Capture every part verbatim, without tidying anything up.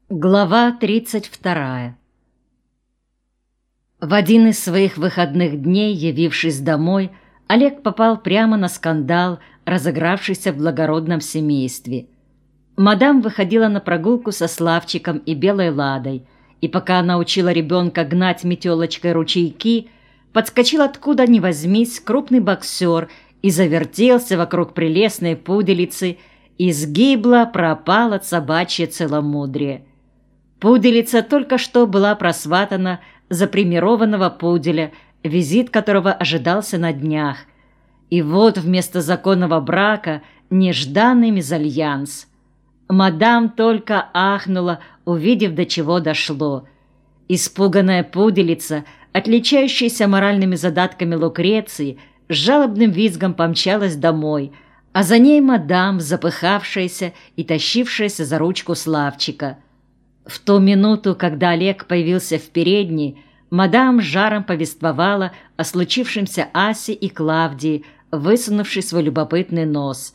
Глава тридцать вторая. В один из своих выходных дней, явившись домой, Олег попал прямо на скандал, разыгравшийся в благородном семействе. Мадам выходила на прогулку со Славчиком и Белой Ладой, и пока она учила ребенка гнать метелочкой ручейки, подскочил откуда ни возьмись крупный боксер и завертелся вокруг прелестной пуделицы, и сгибло, пропало собачье целомудрие. Пуделица только что была просватана за премированного пуделя, визит которого ожидался на днях. И вот вместо законного брака нежданный мезальянс. Мадам только ахнула, увидев, до чего дошло. Испуганная пуделица, отличающаяся моральными задатками Лукреции, с жалобным визгом помчалась домой, а за ней мадам, запыхавшаяся и тащившаяся за ручку Славчика. В ту минуту, когда Олег появился в передней, мадам жаром повествовала о случившемся Асе и Клавдии, высунувший свой любопытный нос.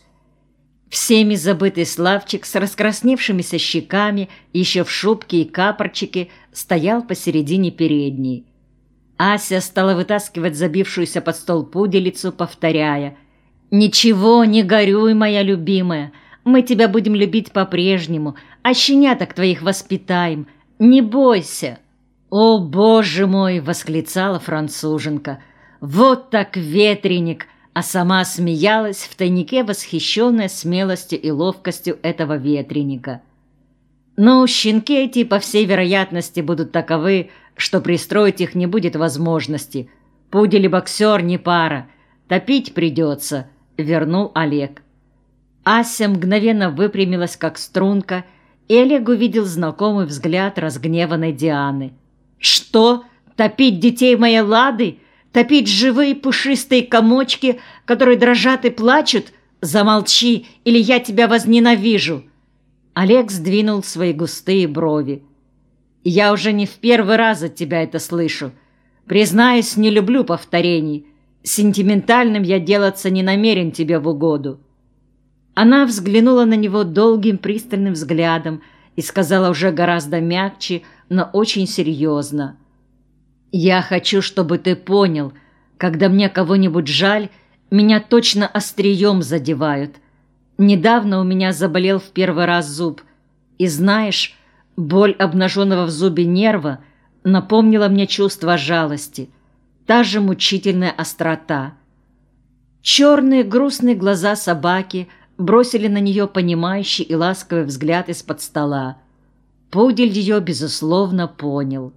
Всеми забытый Славчик с раскрасневшимися щеками, еще в шубке и капорчике, стоял посередине передней. Ася стала вытаскивать забившуюся под стол пуделицу, повторяя: «Ничего, не горюй, моя любимая, мы тебя будем любить по-прежнему, а щеняток твоих воспитаем, не бойся». «О, боже мой!» — восклицала француженка. «Вот так ветреник!» А сама смеялась, втайнике восхищенная смелостью и ловкостью этого ветреника. «Ну, щенки эти, по всей вероятности, будут таковы, что пристроить их не будет возможности. Пудель и боксер не пара. Топить придется», — вернул Олег. Ася мгновенно выпрямилась, как струнка, и Олег увидел знакомый взгляд разгневанной Дианы. «Что? Топить детей моей Лады? Топить живые пушистые комочки, которые дрожат и плачут? Замолчи, или я тебя возненавижу!» Олег сдвинул свои густые брови. «Я уже не в первый раз от тебя это слышу. Признаюсь, не люблю повторений. Сентиментальным я делаться не намерен тебе в угоду». Она взглянула на него долгим пристальным взглядом и сказала уже гораздо мягче, но очень серьезно: «Я хочу, чтобы ты понял, когда мне кого-нибудь жаль, меня точно острием задевают. Недавно у меня заболел в первый раз зуб, и знаешь, боль обнаженного в зубе нерва напомнила мне чувство жалости, та же мучительная острота». Черные грустные глаза собаки бросили на нее понимающий и ласковый взгляд из-под стола. Пудель ее, безусловно, понял.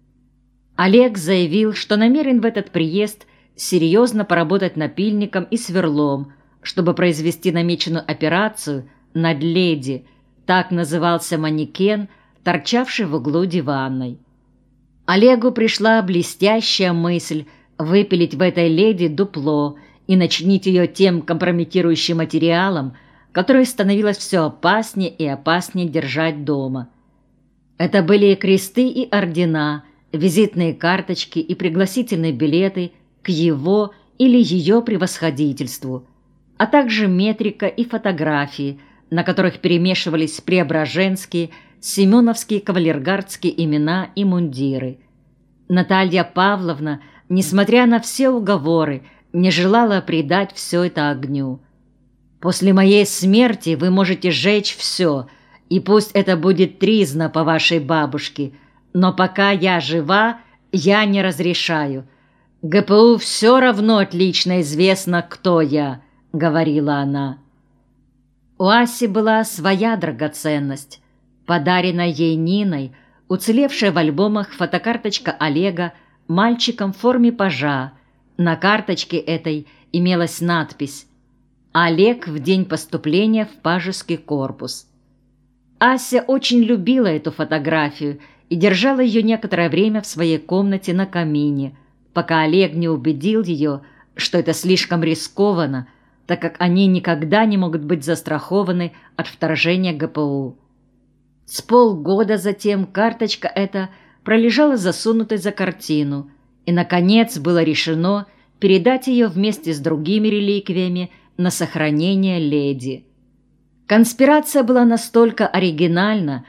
Олег заявил, что намерен в этот приезд серьезно поработать напильником и сверлом, чтобы произвести намеченную операцию над леди, так назывался манекен, торчавший в углу диванной. Олегу пришла блестящая мысль выпилить в этой леди дупло и начинить ее тем компрометирующим материалом, который становилось все опаснее и опаснее держать дома. Это были кресты и ордена, визитные карточки и пригласительные билеты к его или ее превосходительству, а также метрика и фотографии, на которых перемешивались преображенские, семеновские, кавалергардские имена и мундиры. Наталья Павловна, несмотря на все уговоры, не желала предать все это огню. «После моей смерти вы можете сжечь все, и пусть это будет тризна по вашей бабушке, но пока я жива, я не разрешаю. ГПУ все равно отлично известно, кто я», — говорила она. У Аси была своя драгоценность, подаренная ей Ниной, уцелевшая в альбомах фотокарточка Олега мальчиком в форме пажа. На карточке этой имелась надпись: «Олег в день поступления в пажеский корпус». Ася очень любила эту фотографию и держала ее некоторое время в своей комнате на камине, пока Олег не убедил ее, что это слишком рискованно, так как они никогда не могут быть застрахованы от вторжения ГПУ. С полгода затем карточка эта пролежала засунутой за картину, и, наконец, было решено передать ее вместе с другими реликвиями на сохранение леди. Конспирация была настолько оригинальна,